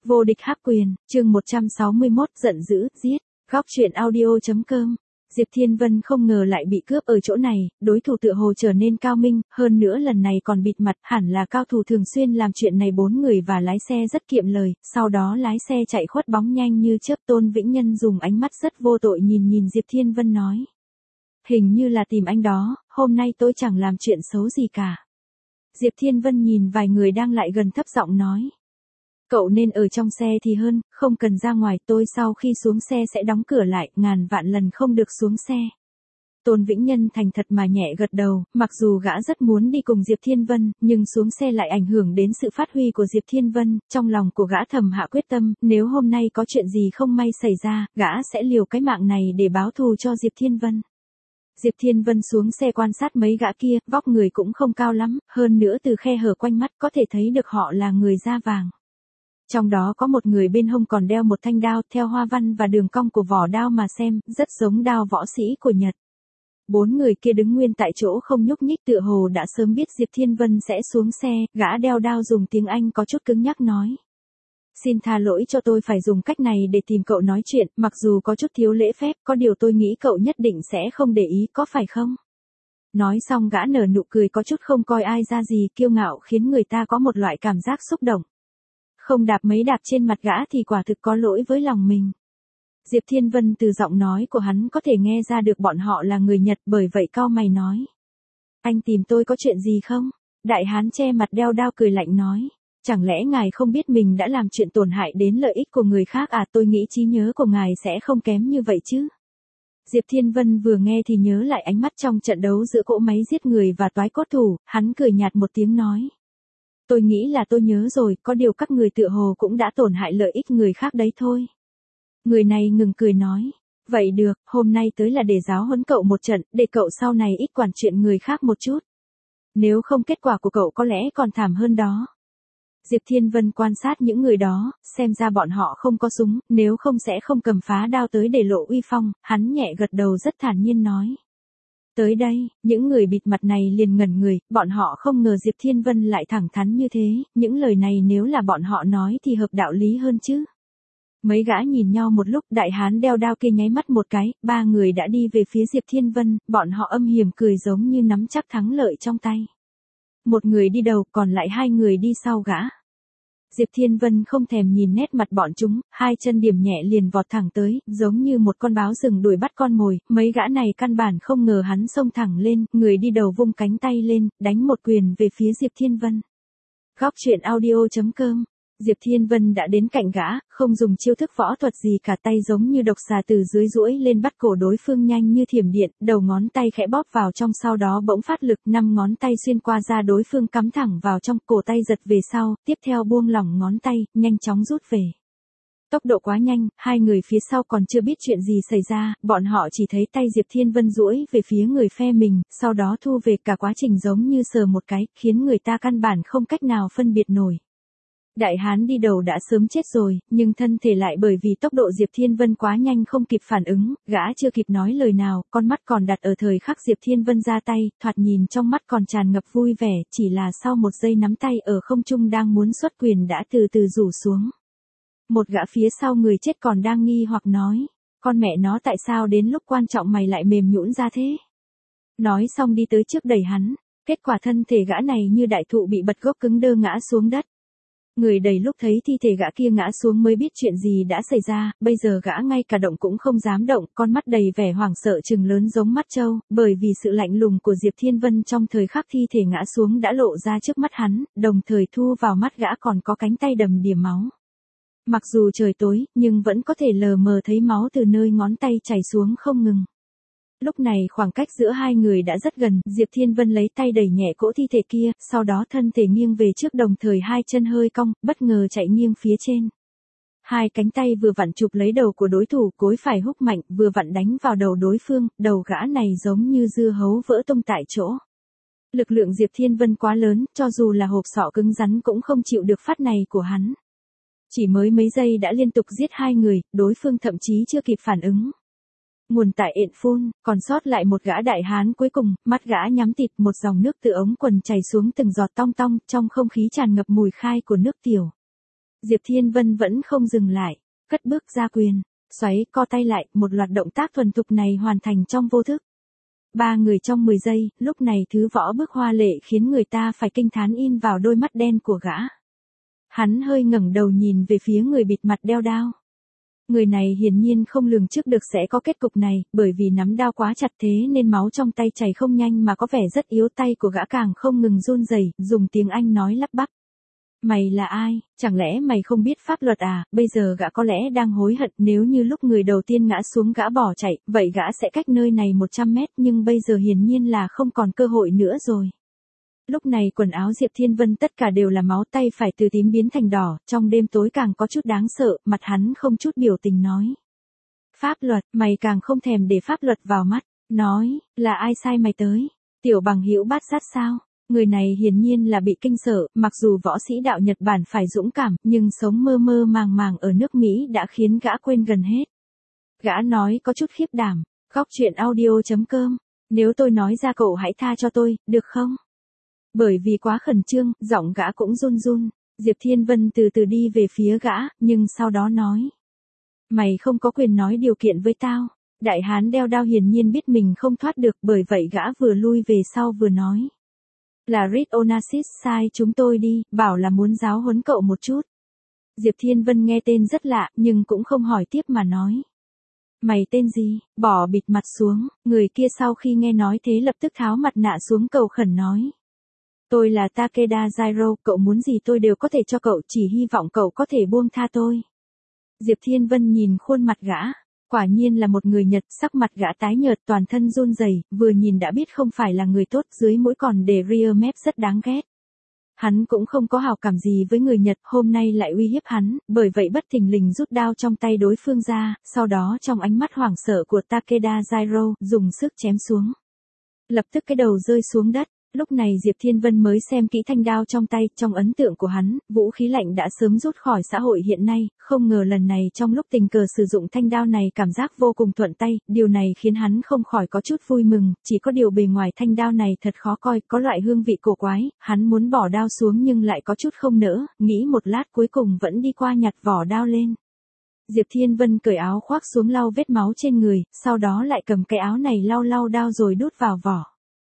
Vô địch hắc quyền, chương 161, giận dữ, giết. Góc truyện audio.com. Diệp Thiên Vân không ngờ lại bị cướp ở chỗ này, đối thủ tựa hồ trở nên cao minh, hơn nữa lần này còn bịt mặt, hẳn là cao thủ thường xuyên làm chuyện này. 4 người và lái xe rất kiệm lời, sau đó lái xe chạy khuất bóng nhanh như chớp. Tôn Vĩnh Nhân dùng ánh mắt rất vô tội nhìn Diệp Thiên Vân nói. Hình như là tìm anh đó, hôm nay tôi chẳng làm chuyện xấu gì cả. Diệp Thiên Vân nhìn vài người đang lại gần thấp giọng nói. Cậu nên ở trong xe thì hơn, không cần ra ngoài, tôi sau khi xuống xe sẽ đóng cửa lại, ngàn vạn lần không được xuống xe. Tôn Vĩnh Nhân thành thật mà nhẹ gật đầu, mặc dù gã rất muốn đi cùng Diệp Thiên Vân, nhưng xuống xe lại ảnh hưởng đến sự phát huy của Diệp Thiên Vân, trong lòng của gã thầm hạ quyết tâm, nếu hôm nay có chuyện gì không may xảy ra, gã sẽ liều cái mạng này để báo thù cho Diệp Thiên Vân. Diệp Thiên Vân xuống xe quan sát mấy gã kia, vóc người cũng không cao lắm, hơn nữa từ khe hở quanh mắt có thể thấy được họ là người da vàng. Trong đó có một người bên hông còn đeo một thanh đao, theo hoa văn và đường cong của vỏ đao mà xem, rất giống đao võ sĩ của Nhật. 4 người kia đứng nguyên tại chỗ không nhúc nhích, tựa hồ đã sớm biết Diệp Thiên Vân sẽ xuống xe. Gã đeo đao dùng tiếng Anh có chút cứng nhắc nói. Xin tha lỗi cho tôi phải dùng cách này để tìm cậu nói chuyện, mặc dù có chút thiếu lễ phép, có điều tôi nghĩ cậu nhất định sẽ không để ý, có phải không? Nói xong gã nở nụ cười có chút không coi ai ra gì, kiêu ngạo khiến người ta có một loại cảm giác xúc động. Không đạp mấy đạp trên mặt gã thì quả thực có lỗi với lòng mình. Diệp Thiên Vân từ giọng nói của hắn có thể nghe ra được bọn họ là người Nhật, bởi vậy cau mày nói. Anh tìm tôi có chuyện gì không? Đại hán che mặt đeo đao cười lạnh nói. Chẳng lẽ ngài không biết mình đã làm chuyện tổn hại đến lợi ích của người khác à? Tôi nghĩ trí nhớ của ngài sẽ không kém như vậy chứ. Diệp Thiên Vân vừa nghe thì nhớ lại ánh mắt trong trận đấu giữa cỗ máy giết người và toái cốt thủ, hắn cười nhạt một tiếng nói. Tôi nghĩ là tôi nhớ rồi, có điều các người tựa hồ cũng đã tổn hại lợi ích người khác đấy thôi. Người này ngừng cười nói. Vậy được, hôm nay tới là để giáo huấn cậu một trận, để cậu sau này ít quản chuyện người khác một chút. Nếu không kết quả của cậu có lẽ còn thảm hơn đó. Diệp Thiên Vân quan sát những người đó, xem ra bọn họ không có súng, nếu không sẽ không cầm phá đao tới để lộ uy phong, hắn nhẹ gật đầu rất thản nhiên nói. Tới đây, những người bịt mặt này liền ngẩn người, bọn họ không ngờ Diệp Thiên Vân lại thẳng thắn như thế, những lời này nếu là bọn họ nói thì hợp đạo lý hơn chứ. Mấy gã nhìn nhau một lúc, đại hán đeo đao kia nháy mắt một cái, 3 người đã đi về phía Diệp Thiên Vân, bọn họ âm hiểm cười giống như nắm chắc thắng lợi trong tay. Một người đi đầu, còn lại 2 người đi sau gã. Diệp Thiên Vân không thèm nhìn nét mặt bọn chúng, 2 chân điểm nhẹ liền vọt thẳng tới, giống như một con báo rừng đuổi bắt con mồi, mấy gã này căn bản không ngờ hắn xông thẳng lên, người đi đầu vung cánh tay lên, đánh một quyền về phía Diệp Thiên Vân. Góc truyện audio.com. Diệp Thiên Vân đã đến cạnh gã, không dùng chiêu thức võ thuật gì cả, tay giống như độc xà từ dưới duỗi lên bắt cổ đối phương nhanh như thiểm điện, đầu ngón tay khẽ bóp vào trong, sau đó bỗng phát lực, 5 ngón tay xuyên qua da đối phương cắm thẳng vào trong, cổ tay giật về sau, tiếp theo buông lỏng ngón tay, nhanh chóng rút về. Tốc độ quá nhanh, 2 người phía sau còn chưa biết chuyện gì xảy ra, bọn họ chỉ thấy tay Diệp Thiên Vân duỗi về phía người phe mình, sau đó thu về, cả quá trình giống như sờ một cái, khiến người ta căn bản không cách nào phân biệt nổi. Đại hán đi đầu đã sớm chết rồi, nhưng thân thể lại bởi vì tốc độ Diệp Thiên Vân quá nhanh không kịp phản ứng, gã chưa kịp nói lời nào, con mắt còn đặt ở thời khắc Diệp Thiên Vân ra tay, thoạt nhìn trong mắt còn tràn ngập vui vẻ, chỉ là sau một giây nắm tay ở không trung đang muốn xuất quyền đã từ từ rủ xuống. Một gã phía sau người chết còn đang nghi hoặc nói, con mẹ nó tại sao đến lúc quan trọng mày lại mềm nhũn ra thế? Nói xong đi tới trước đẩy hắn, kết quả thân thể gã này như đại thụ bị bật gốc cứng đơ ngã xuống đất. Người đầy lúc thấy thi thể gã kia ngã xuống mới biết chuyện gì đã xảy ra, bây giờ gã ngay cả động cũng không dám động, con mắt đầy vẻ hoảng sợ trừng lớn giống mắt trâu, bởi vì sự lạnh lùng của Diệp Thiên Vân trong thời khắc thi thể ngã xuống đã lộ ra trước mắt hắn, đồng thời thu vào mắt gã còn có cánh tay đầm đìa máu. Mặc dù trời tối, nhưng vẫn có thể lờ mờ thấy máu từ nơi ngón tay chảy xuống không ngừng. Lúc này khoảng cách giữa 2 người đã rất gần, Diệp Thiên Vân lấy tay đẩy nhẹ cỗ thi thể kia, sau đó thân thể nghiêng về trước, đồng thời 2 chân hơi cong, bất ngờ chạy nghiêng phía trên. 2 cánh tay vừa vặn chụp lấy đầu của đối thủ, cối phải húc mạnh, vừa vặn đánh vào đầu đối phương, đầu gã này giống như dưa hấu vỡ tung tại chỗ. Lực lượng Diệp Thiên Vân quá lớn, cho dù là hộp sọ cứng rắn cũng không chịu được phát này của hắn. Chỉ mới mấy giây đã liên tục giết 2 người, đối phương thậm chí chưa kịp phản ứng. Nguồn tại ện phun, còn sót lại một gã đại hán cuối cùng, mắt gã nhắm tịt, một dòng nước từ ống quần chảy xuống từng giọt tong tong, trong không khí tràn ngập mùi khai của nước tiểu. Diệp Thiên Vân vẫn không dừng lại, cất bước ra quyền, xoáy co tay lại, một loạt động tác thuần thục này hoàn thành trong vô thức. 3 người trong 10 giây, lúc này thứ võ bước hoa lệ khiến người ta phải kinh thán in vào đôi mắt đen của gã. Hắn hơi ngẩng đầu nhìn về phía người bịt mặt đeo đao. Người này hiển nhiên không lường trước được sẽ có kết cục này, bởi vì nắm đao quá chặt thế nên máu trong tay chảy không nhanh mà có vẻ rất yếu, tay của gã càng không ngừng run rẩy, dùng tiếng Anh nói lắp bắp. Mày là ai, chẳng lẽ mày không biết pháp luật à, bây giờ gã có lẽ đang hối hận, nếu như lúc người đầu tiên ngã xuống gã bỏ chạy, vậy gã sẽ cách nơi này 100 mét, nhưng bây giờ hiển nhiên là không còn cơ hội nữa rồi. Lúc này quần áo Diệp Thiên Vân tất cả đều là máu, tay phải từ tím biến thành đỏ, trong đêm tối càng có chút đáng sợ, mặt hắn không chút biểu tình nói. Pháp luật, mày càng không thèm để pháp luật vào mắt, nói, là ai sai mày tới, tiểu bằng hữu bát sát sao? Người này hiển nhiên là bị kinh sợ, mặc dù võ sĩ đạo Nhật Bản phải dũng cảm, nhưng sống mơ mơ màng màng ở nước Mỹ đã khiến gã quên gần hết. Gã nói có chút khiếp đảm, góc truyện audio.com, nếu tôi nói ra cậu hãy tha cho tôi, được không? Bởi vì quá khẩn trương, giọng gã cũng run run, Diệp Thiên Vân từ từ đi về phía gã, nhưng sau đó nói. Mày không có quyền nói điều kiện với tao. Đại hán đeo đao hiển nhiên biết mình không thoát được, bởi vậy gã vừa lui về sau vừa nói. Là Reed Onassis sai chúng tôi đi, bảo là muốn giáo huấn cậu một chút. Diệp Thiên Vân nghe tên rất lạ, nhưng cũng không hỏi tiếp mà nói. Mày tên gì? Bỏ bịt mặt xuống, người kia sau khi nghe nói thế lập tức tháo mặt nạ xuống cầu khẩn nói. Tôi là Takeda Zairo, cậu muốn gì tôi đều có thể cho cậu, chỉ hy vọng cậu có thể buông tha tôi. Diệp Thiên Vân nhìn khuôn mặt gã, quả nhiên là một người Nhật, sắc mặt gã tái nhợt, toàn thân run rẩy, vừa nhìn đã biết không phải là người tốt, dưới mũi còn để rear mép rất đáng ghét. Hắn cũng không có hảo cảm gì với người Nhật, hôm nay lại uy hiếp hắn, bởi vậy bất thình lình rút đao trong tay đối phương ra, sau đó trong ánh mắt hoảng sợ của Takeda Zairo, dùng sức chém xuống. Lập tức cái đầu rơi xuống đất. Lúc này Diệp Thiên Vân mới xem kỹ thanh đao trong tay, trong ấn tượng của hắn, vũ khí lạnh đã sớm rút khỏi xã hội hiện nay, không ngờ lần này trong lúc tình cờ sử dụng thanh đao này cảm giác vô cùng thuận tay, điều này khiến hắn không khỏi có chút vui mừng, chỉ có điều bề ngoài thanh đao này thật khó coi, có loại hương vị cổ quái, hắn muốn bỏ đao xuống nhưng lại có chút không nỡ, nghĩ một lát cuối cùng vẫn đi qua nhặt vỏ đao lên. Diệp Thiên Vân cởi áo khoác xuống lau vết máu trên người, sau đó lại cầm cái áo này lau đao rồi đút vào vỏ.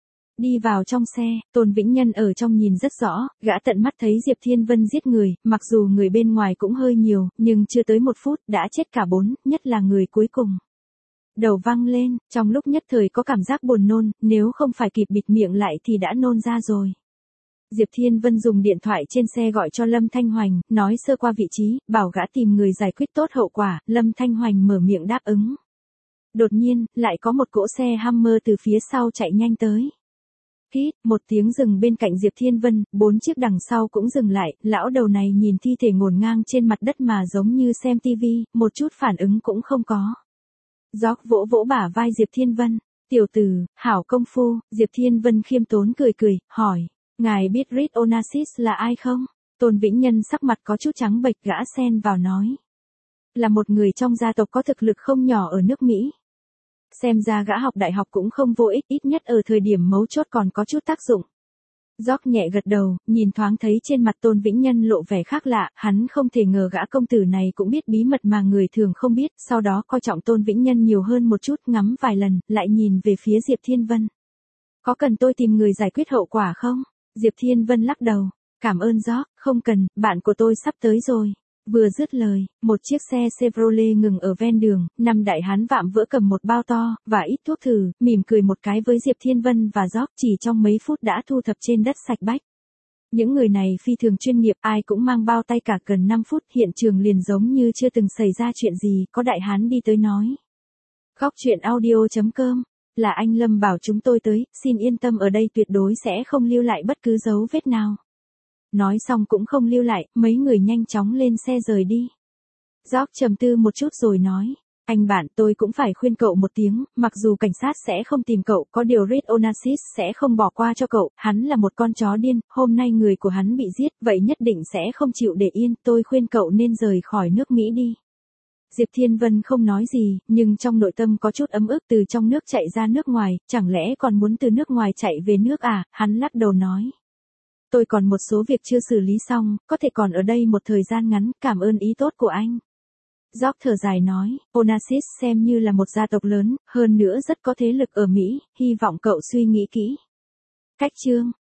Đi vào trong xe, Tôn Vĩnh Nhân ở trong nhìn rất rõ, gã tận mắt thấy Diệp Thiên Vân giết người, mặc dù người bên ngoài cũng hơi nhiều, nhưng chưa tới 1 phút đã chết cả 4, nhất là người cuối cùng. Đầu văng lên, trong lúc nhất thời có cảm giác buồn nôn, nếu không phải kịp bịt miệng lại thì đã nôn ra rồi. Diệp Thiên Vân dùng điện thoại trên xe gọi cho Lâm Thanh Hoành, nói sơ qua vị trí, bảo gã tìm người giải quyết tốt hậu quả, Lâm Thanh Hoành mở miệng đáp ứng. Đột nhiên, lại có một cỗ xe Hummer từ phía sau chạy nhanh tới. Hít, một tiếng dừng bên cạnh Diệp Thiên Vân, 4 chiếc đằng sau cũng dừng lại, lão đầu này nhìn thi thể ngổn ngang trên mặt đất mà giống như xem tivi, một chút phản ứng cũng không có. Gióc vỗ vỗ bả vai Diệp Thiên Vân, tiểu tử, hảo công phu, Diệp Thiên Vân khiêm tốn cười, hỏi, ngài biết Reed Onassis là ai không? Tôn Vĩnh Nhân sắc mặt có chút trắng bệch, gã xen vào nói. Là một người trong gia tộc có thực lực không nhỏ ở nước Mỹ. Xem ra gã học đại học cũng không vô ích, ít nhất ở thời điểm mấu chốt còn có chút tác dụng. Gióc nhẹ gật đầu, nhìn thoáng thấy trên mặt Tôn Vĩnh Nhân lộ vẻ khác lạ, hắn không thể ngờ gã công tử này cũng biết bí mật mà người thường không biết, sau đó coi trọng Tôn Vĩnh Nhân nhiều hơn một chút, ngắm vài lần, lại nhìn về phía Diệp Thiên Vân. Có cần tôi tìm người giải quyết hậu quả không? Diệp Thiên Vân lắc đầu, cảm ơn Gióc, không cần, bạn của tôi sắp tới rồi. Vừa dứt lời, một chiếc xe Chevrolet ngừng ở ven đường, 5 đại hán vạm vỡ cầm một bao to, và ít thuốc thử, mỉm cười một cái với Diệp Thiên Vân và Gióc, chỉ trong mấy phút đã thu thập trên đất sạch bách. Những người này phi thường chuyên nghiệp, ai cũng mang bao tay, cả gần 5 phút, hiện trường liền giống như chưa từng xảy ra chuyện gì, có đại hán đi tới nói. Góc truyện audio.com, là anh Lâm bảo chúng tôi tới, xin yên tâm ở đây tuyệt đối sẽ không lưu lại bất cứ dấu vết nào. Nói xong cũng không lưu lại, mấy người nhanh chóng lên xe rời đi. Gióc trầm tư một chút rồi nói, anh bạn tôi cũng phải khuyên cậu một tiếng, mặc dù cảnh sát sẽ không tìm cậu, có điều Reed Onassis sẽ không bỏ qua cho cậu, hắn là một con chó điên, hôm nay người của hắn bị giết, vậy nhất định sẽ không chịu để yên, tôi khuyên cậu nên rời khỏi nước Mỹ đi. Diệp Thiên Vân không nói gì, nhưng trong nội tâm có chút ấm ức, từ trong nước chạy ra nước ngoài, chẳng lẽ còn muốn từ nước ngoài chạy về nước à, hắn lắc đầu nói. Tôi còn một số việc chưa xử lý xong, có thể còn ở đây một thời gian ngắn, cảm ơn ý tốt của anh. George thở dài nói, Onassis xem như là một gia tộc lớn, hơn nữa rất có thế lực ở Mỹ, hy vọng cậu suy nghĩ kỹ. Cách chương